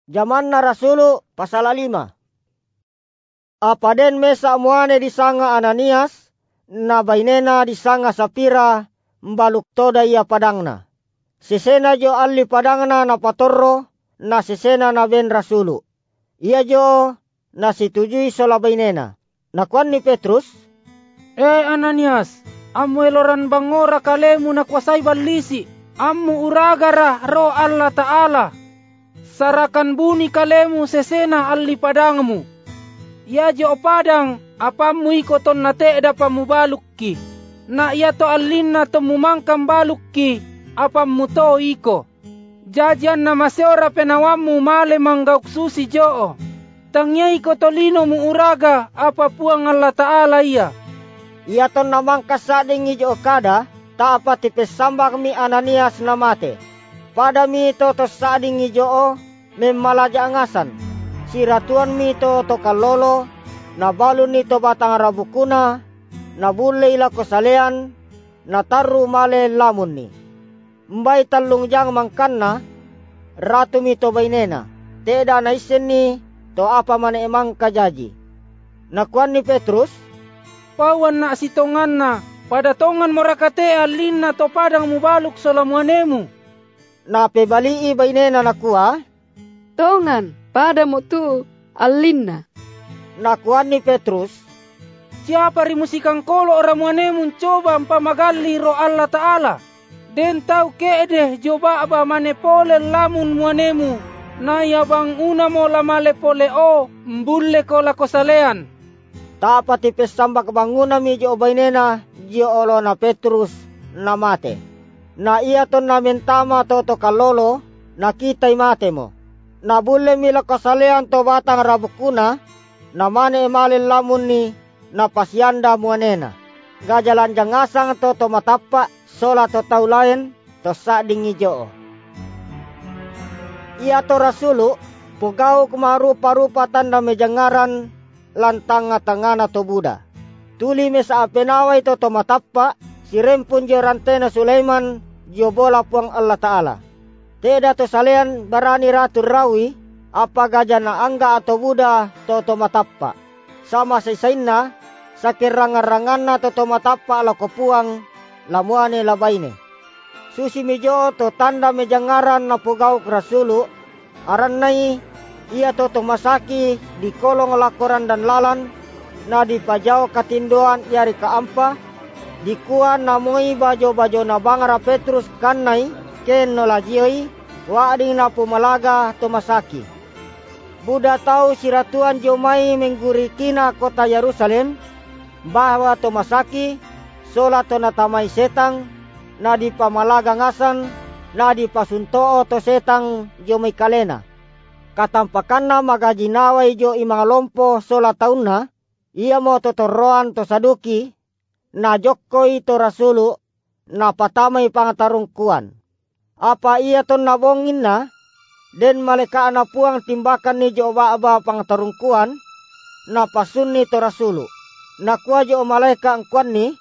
Zaman na Rasulu pasal 5. Apa den mesa muane disanga Ananias, na bainena disanga Sapira, mbaluk toda ia padangna. Sesena jo alli padangna na patorro, na sesena na ben Rasulu. Ia jo na situjui sola bainena. Nakuan ni Petrus, Ananias, ammu eloran bangora kalemu na kuasai balisi, ammu uragara roh Allah Ta'ala. Sarakan buni kalemu sesena alli padangmu. Ia jo padang, apamu ikoton na te'da pamu balukki. Na ia to allinna to mumangkam balukki, apamu to iko. Jajian na maseora penawamu male manggauk susi joo. Tangnya iko tolino mu uraga, apa puang Allah Ta'ala ia. ia ton namang kasading ijo kada, ta apa tipes sambak mi Ananias na mate. Pada mi to sading ijo memalaja ngasan. Si ratuan mi to kalolo, na balun ni to batang rabukuna, na bule ila kosalean, na taru male lamun ni. Mbay talung jang mangkanna, ratu mi to bainena. Teda na isen ni, to apa man emang kajaji. Nakuan ni Petrus, Pawan na sitongan na, pada tongan morakate alin na to padang mubaluk solamuanemu. Na pebalii bainena nakua, Tongan, pada mo tu, alin na. nakuan ni Petrus, Siapa rimusikang kolo ramuanemu coba mpamagali roh Allah Ta'ala. Den tau keedeh joba aba manepole lamun muanemu. Na yabang una mo lamale pole o, mbulle ko lakosalean. ta tipes sambak banguna mi jo bainena, jo olo na Petrus na mate. Na iya ton na mentama to kalolo, na kitay mate mo. Na bule mi lakosalean to batang rabukuna, na mane emalin lamun ni, na pasyanda muanena. Gajalan jangasang to matapa, sola to taulayan, to sading ijo. Ia to Rasulu, pugaw kumarupa-rupa tanda mejangaran, lantang tangana to Buddha. Tuli me sa apenaway to matapa, si rempun jo rantena Sulaiman, jo bola puang Allah Ta'ala. Teda to salean barani ratu rawi, apa gajana angga atau Buddha to matapa. Sama seisainna, sakirangan-ranganna to matapa ala kopuang, lamuane labaine. Susi mijo to tanda mejangaran na pugaw Rasulu, aran nai ia to masaki di kolong lakoran dan lalan, na di pajau katindoan yari kaampa, di kuan namoi bajo-bajo na bangara Petrus kanai, ken no lajioi, waading na pumalaga to masaki. Buddha tahu si ratuan jomai menggurikina kota Yerusalem, bahwa to masaki, sola to natamai setang, na di pamalaga ngasan, na di pasuntoo to setang jomai kalena. Katampakan na magajinaway jo imang lompo sola taon na, iya mo totoroan to saduki, na jokkoy to Rasulu, na patamay pangatarungkuan. Apa iya to nabongin na, den maleka na puang timbakan ni jo ba pangatarungkuan, na pasun ni to Rasulu. Nakua jo maleka angkuan ni,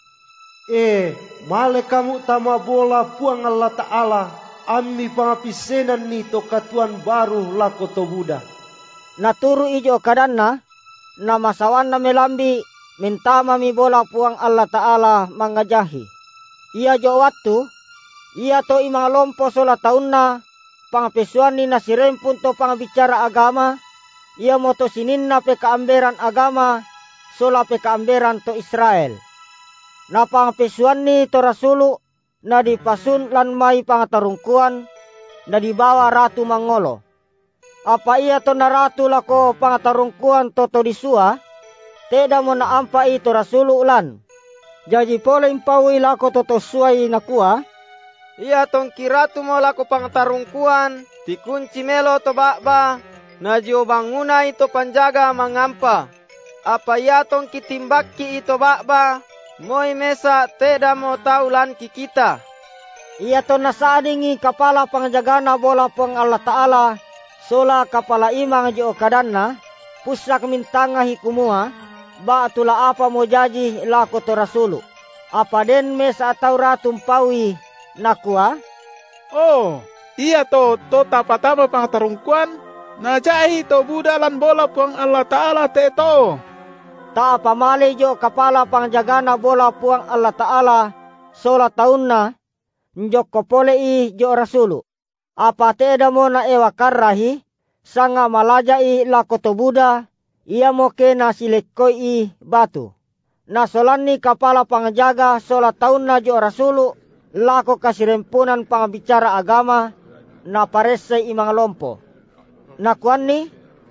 maleka mu tama bola puang Allah Ta'ala, ammi pangapisenan ni to katuan baru lako to Buddha. Naturu ijo kadanna, na masawan na melambi, mintama mi bola puang Allah Ta'ala mangajahi. Ia jo waktu, ia to imang lompo sola taun na, pangapisuan ni nasirempun to pangabicara agama, ia moto sinin na pekaamberan agama, sola pekaamberan to Israel. Na pangapisuan ni to Rasulu, na dipasun lan may pangatarungkuan, na dibawa ratu mangolo. Apa iya to na ratu lako pangatarungkuan to disua, teda mo na ampa ito Rasulu ulan. Jaji pole impawi lako to suai nakua, iya tong kiratu mo lako pangatarungkuan, dikunci melo to bakba, na jio banguna ito panjaga mangampa. Apa iya tong kitimbaki ito bakba, moy mesa teda mo taulan kikita. Ia to nasadingi kapala pangjagana bola pang Allah Ta'ala, sola kapala imang jo kadanna, pusak mintanga hikumua, ba tula apa mo jaji lako to Rasulu. Apa den mesa atau ratum pawi nakua, iya to tapatama pangatarungkuan, Najai to Buddha lan bola puang Allah Ta'ala teto. Ta pamali jo kepala pangjagana bola puang Allah Ta'ala sola taunna njok kopole i jo rasulu. Apa teda mo na ewa karrahi sanga malajai lako to Buddha ia mo kena silekoi i batu. Na solani kepala pangjaga sola taunna jo rasulu lako kasirempunan pangbicara agama na paresai imang lompo. Na kuanni,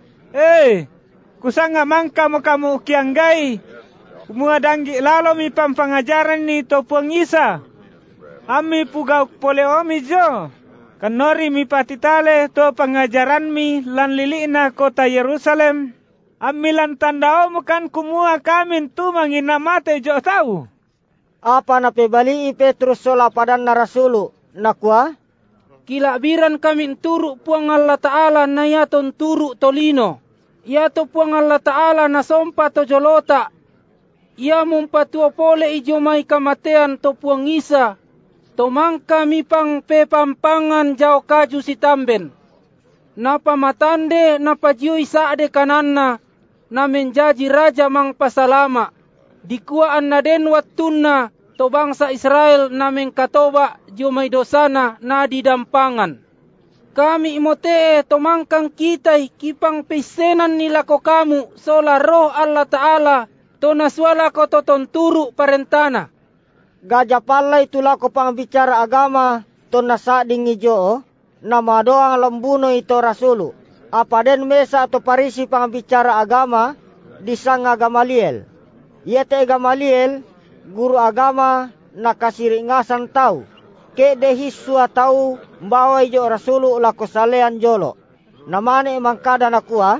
kusanga mangka mo kamu kianggai. Kumua danggi lalo mi pampangajaran ni to puang isa. Ami pugau pole omi jo. Kanori mi patitale to pangajaran mi lan lilina kota Yerusalem. Ami lan tandao mo kan kumua kamin tu manginamate jo tahu. Apa na pebali Petrus sola padan na rasulu nakwa? Kilabiran kami turu puang Allah Ta'ala na yaton turu tolino. Yato puang Allah Ta'ala na sompa to jolota. Ia mumpatua pole ijo may kamatean to puang isa. Tomang kami pang pepampangan jao kaju si tamben. Napa matande napa jioi saade kananna. Na menjaji raja mang pasalama. Dikuaan na den wattuna to bangsa Israel na mengkatoba jumay dosana na didampangan. Kami imote tomangkang kitay kipang pisenan nila ko kamu sola roh Allah Ta'ala to naswala ko totonturu parentana. Gajapalay tula ko pang bicara agama to nasading ijo na madoang lambuno ito rasulu. Apa den mesa to parisi pang bicara agama di sanga Gamaliel. Yete Gamaliel guru agama na kasiringasan tau. Ke dehisua tau mbawai jo rasulu lako salean jolo. Namane mangkada nakua.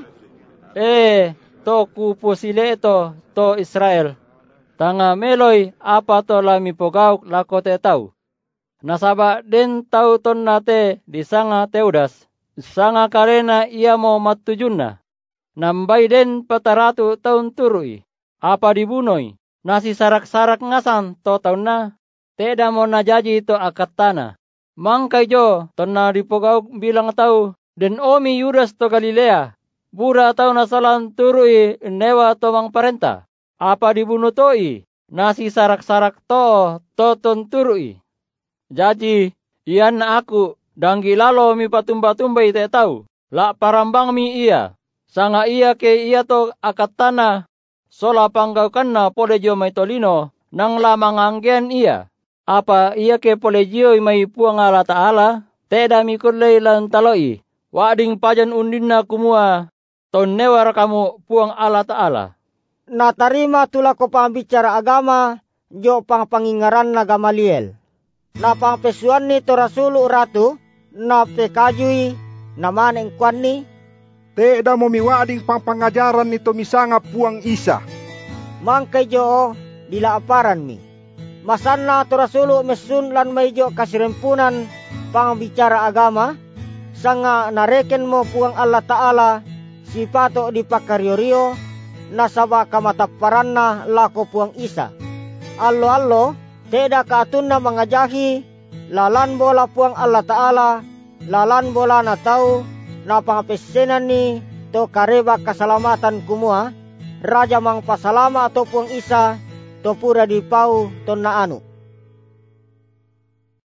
To kupusile to Israel. Tanga meloy apa to lami pogauk lako te tau. Nasaba den tau ton nate di sanga Teudas. Sanga karena ia mau matujunna. Nambai den pataratu taun turui. Apa dibunoi. Nasi sarak-sarak ngasan to taunna. Teda mo najaji to akat tanah. Mangkai jo tonna dipogau bilang tau. Den omi Yudas to Galilea. Bura tau nasalan turui newa to mang parenta. Apa dibunuh toi. Nasi sarak-sarak to ton turui. Jadi ian aku danggi lalo mi patumba-tumbai te tau. La parambang mi iya. Sanga iya ke iya to akat tanah. Sola panggaukan na pole jo may tolino nang lamang anggen iya. Apa iya ke pole jo may puang Allah Ta'ala. Teda mikulay lan taloi. Wading pajan undin na kumua. Ton newar kamu puang Allah Ta'ala. Natarima tula ko pang bicara agama jo pang pangingaran na Gamaliel. Na pang pesuan ni to rasulu ratu. Na pekajui naman ang kwan ni. Teda mo miwading pangpangajaran nito misanga puang isa. Mangkay jo dila aparan mi. Masan na to rasulu mesun lan may jo kasirempunan pang bicara agama. Sanga nareken mo puang Allah Ta'ala si pato di pakaryorio nasaba kamataparan na lako puang isa. Allo teda kaatun na mangajahi lalan bola puang Allah Ta'ala lalan bola na tau na pangapesenan ni to kareba kasalamatan kumua raja mang pasalama to puang isa to pura di pau to na anu.